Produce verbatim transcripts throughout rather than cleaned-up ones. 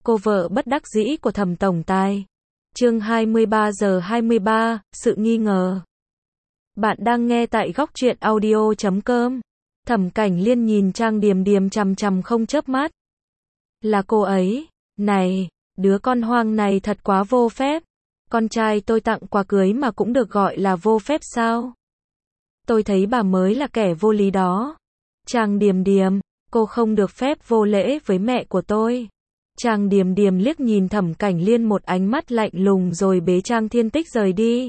Cô vợ bất đắc dĩ của Thẩm tổng tài. Chương hai mươi ba giờ hai mươi ba, sự nghi ngờ. Bạn đang nghe tại góc truyện audio chấm com. Thẩm Cảnh Liên nhìn Trang Điềm Điềm chằm chằm không chớp mắt. Là cô ấy. Này, đứa con hoang này thật quá vô phép. Con trai tôi tặng quà cưới mà cũng được gọi là vô phép sao? Tôi thấy bà mới là kẻ vô lý đó. Trang Điềm Điềm, cô không được phép vô lễ với mẹ của tôi. Trang Điềm Điềm liếc nhìn Thẩm Cảnh Liên một ánh mắt lạnh lùng rồi bế Trang Thiên Tích rời đi.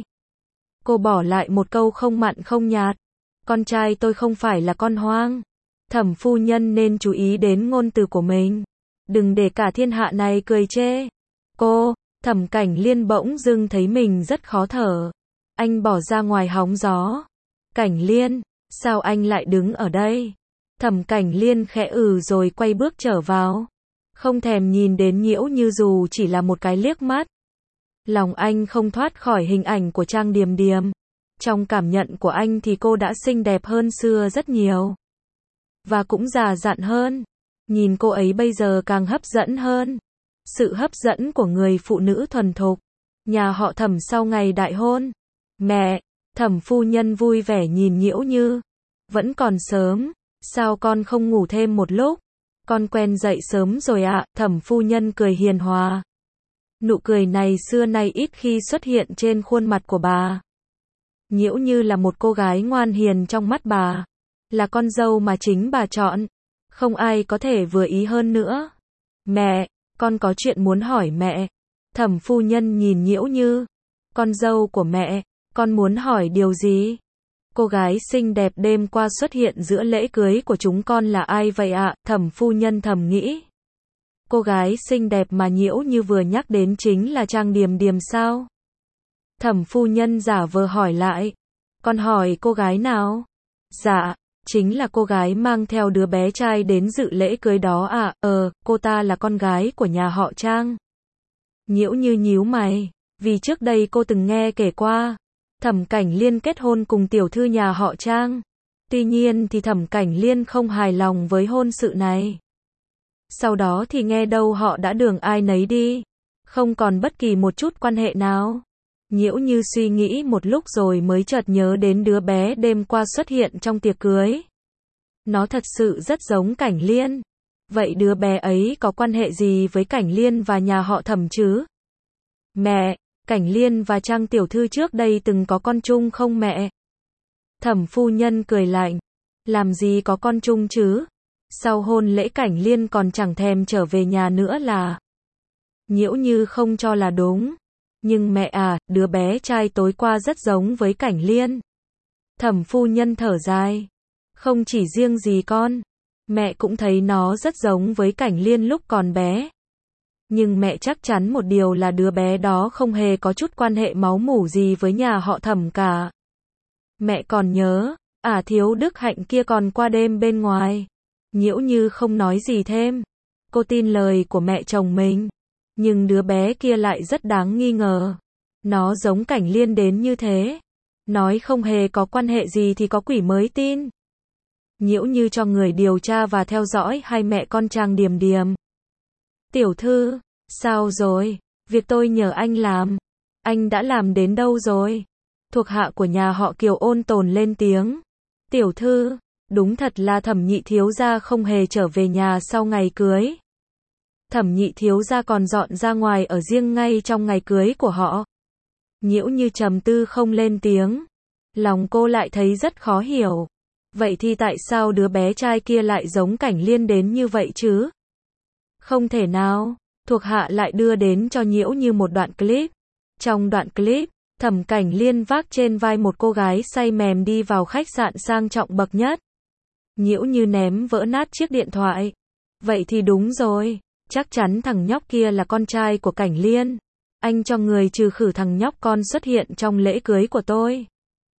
Cô bỏ lại một câu không mặn không nhạt. Con trai tôi không phải là con hoang. Thẩm phu nhân nên chú ý đến ngôn từ của mình. Đừng để cả thiên hạ này cười chê. Cô, Thẩm Cảnh Liên bỗng dưng thấy mình rất khó thở. Anh bỏ ra ngoài hóng gió. Cảnh Liên, sao anh lại đứng ở đây? Thẩm Cảnh Liên khẽ ừ rồi quay bước trở vào. Không thèm nhìn đến Nhiễu Như dù chỉ là một cái liếc mắt. Lòng anh không thoát khỏi hình ảnh của Trang Điềm Điềm. Trong cảm nhận của anh thì cô đã xinh đẹp hơn xưa rất nhiều. Và cũng già dặn hơn. Nhìn cô ấy bây giờ càng hấp dẫn hơn. Sự hấp dẫn của người phụ nữ thuần thục. Nhà họ Thẩm sau ngày đại hôn. Mẹ, Thẩm phu nhân vui vẻ nhìn Nhiễu Như. Vẫn còn sớm, sao con không ngủ thêm một lúc? Con quen dậy sớm rồi ạ, à? Thẩm phu nhân cười hiền hòa. Nụ cười này xưa nay ít khi xuất hiện trên khuôn mặt của bà. Nhiễu Như là một cô gái ngoan hiền trong mắt bà. Là con dâu mà chính bà chọn. Không ai có thể vừa ý hơn nữa. Mẹ, con có chuyện muốn hỏi mẹ. Thẩm phu nhân nhìn Nhiễu Như. Con dâu của mẹ, con muốn hỏi điều gì? Cô gái xinh đẹp đêm qua xuất hiện giữa lễ cưới của chúng con là ai vậy ạ? À? Thẩm phu nhân thầm nghĩ. Cô gái xinh đẹp mà Nhiễu Như vừa nhắc đến chính là Trang Điềm Điềm sao? Thẩm phu nhân giả vờ hỏi lại. Con hỏi cô gái nào? Dạ, chính là cô gái mang theo đứa bé trai đến dự lễ cưới đó ạ. À? Ờ, cô ta là con gái của nhà họ Trang. Nhiễu Như nhíu mày, vì trước đây cô từng nghe kể qua. Thẩm Cảnh Liên kết hôn cùng tiểu thư nhà họ Trang. Tuy nhiên thì Thẩm Cảnh Liên không hài lòng với hôn sự này. Sau đó thì nghe đâu họ đã đường ai nấy đi. Không còn bất kỳ một chút quan hệ nào. Nhiễu Như suy nghĩ một lúc rồi mới chợt nhớ đến đứa bé đêm qua xuất hiện trong tiệc cưới. Nó thật sự rất giống Cảnh Liên. Vậy đứa bé ấy có quan hệ gì với Cảnh Liên và nhà họ Thẩm chứ? Mẹ, Cảnh Liên và Trang tiểu thư trước đây từng có con chung không mẹ? Thẩm phu nhân cười lạnh. Làm gì có con chung chứ? Sau hôn lễ Cảnh Liên còn chẳng thèm trở về nhà nữa là. Nhiễu Như không cho là đúng. Nhưng mẹ à, đứa bé trai tối qua rất giống với Cảnh Liên. Thẩm phu nhân thở dài. Không chỉ riêng gì con. Mẹ cũng thấy nó rất giống với Cảnh Liên lúc còn bé. Nhưng mẹ chắc chắn một điều là đứa bé đó không hề có chút quan hệ máu mủ gì với nhà họ Thẩm cả. Mẹ còn nhớ, ả thiếu đức hạnh kia còn qua đêm bên ngoài. Nhiễu Như không nói gì thêm. Cô tin lời của mẹ chồng mình. Nhưng đứa bé kia lại rất đáng nghi ngờ. Nó giống Cảnh Liên đến như thế. Nói không hề có quan hệ gì thì có quỷ mới tin. Nhiễu Như cho người điều tra và theo dõi hai mẹ con Trang Điềm Điềm. Tiểu thư, sao rồi? Việc tôi nhờ anh làm. Anh đã làm đến đâu rồi? Thuộc hạ của nhà họ Kiều ôn tồn lên tiếng. Tiểu thư, đúng thật là Thẩm nhị thiếu gia không hề trở về nhà sau ngày cưới. Thẩm nhị thiếu gia còn dọn ra ngoài ở riêng ngay trong ngày cưới của họ. Nhiễu Như trầm tư không lên tiếng. Lòng cô lại thấy rất khó hiểu. Vậy thì tại sao đứa bé trai kia lại giống Cảnh Liên đến như vậy chứ? Không thể nào. Thuộc hạ lại đưa đến cho Nhiễu Như một đoạn clip. Trong đoạn clip, Thẩm Cảnh Liên vác trên vai một cô gái say mềm đi vào khách sạn sang trọng bậc nhất. Nhiễu Như ném vỡ nát chiếc điện thoại. Vậy thì đúng rồi. Chắc chắn thằng nhóc kia là con trai của Cảnh Liên. Anh cho người trừ khử thằng nhóc con xuất hiện trong lễ cưới của tôi.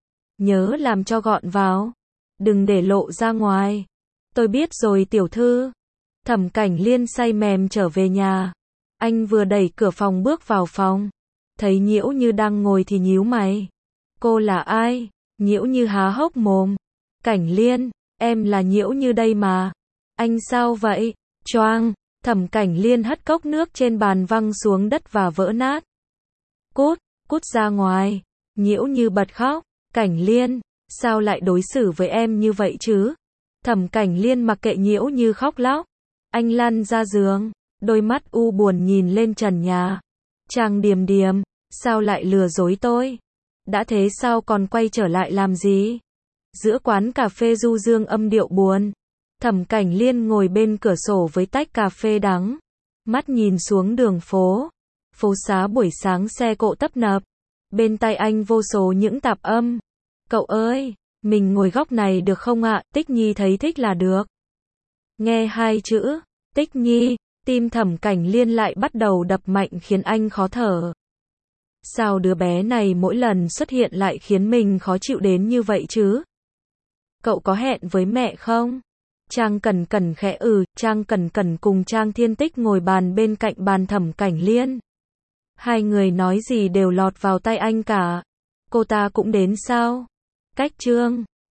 Nhớ làm cho gọn vào. Đừng để lộ ra ngoài. Tôi biết rồi tiểu thư. Thẩm Cảnh Liên say mềm trở về nhà. Anh vừa đẩy cửa phòng bước vào phòng. Thấy Nhiễu Như đang ngồi thì nhíu mày. Cô là ai? Nhiễu Như há hốc mồm. Cảnh Liên, em là Nhiễu Như đây mà. Anh sao vậy? Choang. Thẩm Cảnh Liên hất cốc nước trên bàn văng xuống đất và vỡ nát. Cút, cút ra ngoài. Nhiễu Như bật khóc. Cảnh Liên, sao lại đối xử với em như vậy chứ? Thẩm Cảnh Liên mặc kệ Nhiễu Như khóc lóc. Anh lăn ra giường, đôi mắt u buồn nhìn lên trần nhà. Trang Điềm Điềm, sao lại lừa dối tôi? Đã thế sao còn quay trở lại làm gì? Giữa quán cà phê du dương âm điệu buồn. Thẩm Cảnh Liên ngồi bên cửa sổ với tách cà phê đắng. Mắt nhìn xuống đường phố. Phố xá buổi sáng xe cộ tấp nập. Bên tai anh vô số những tạp âm. Cậu ơi, mình ngồi góc này được không ạ? Tích Nhi thấy thích là được. Nghe hai chữ, Tích Nhi, tim Thẩm Cảnh Liên lại bắt đầu đập mạnh khiến anh khó thở. Sao đứa bé này mỗi lần xuất hiện lại khiến mình khó chịu đến như vậy chứ? Cậu có hẹn với mẹ không? Trang Cẩn Cẩn khẽ ừ, Trang Cẩn Cẩn cùng Trang Thiên Tích ngồi bàn bên cạnh bàn Thẩm Cảnh Liên. Hai người nói gì đều lọt vào tai anh cả. Cô ta cũng đến sao? Cách Trương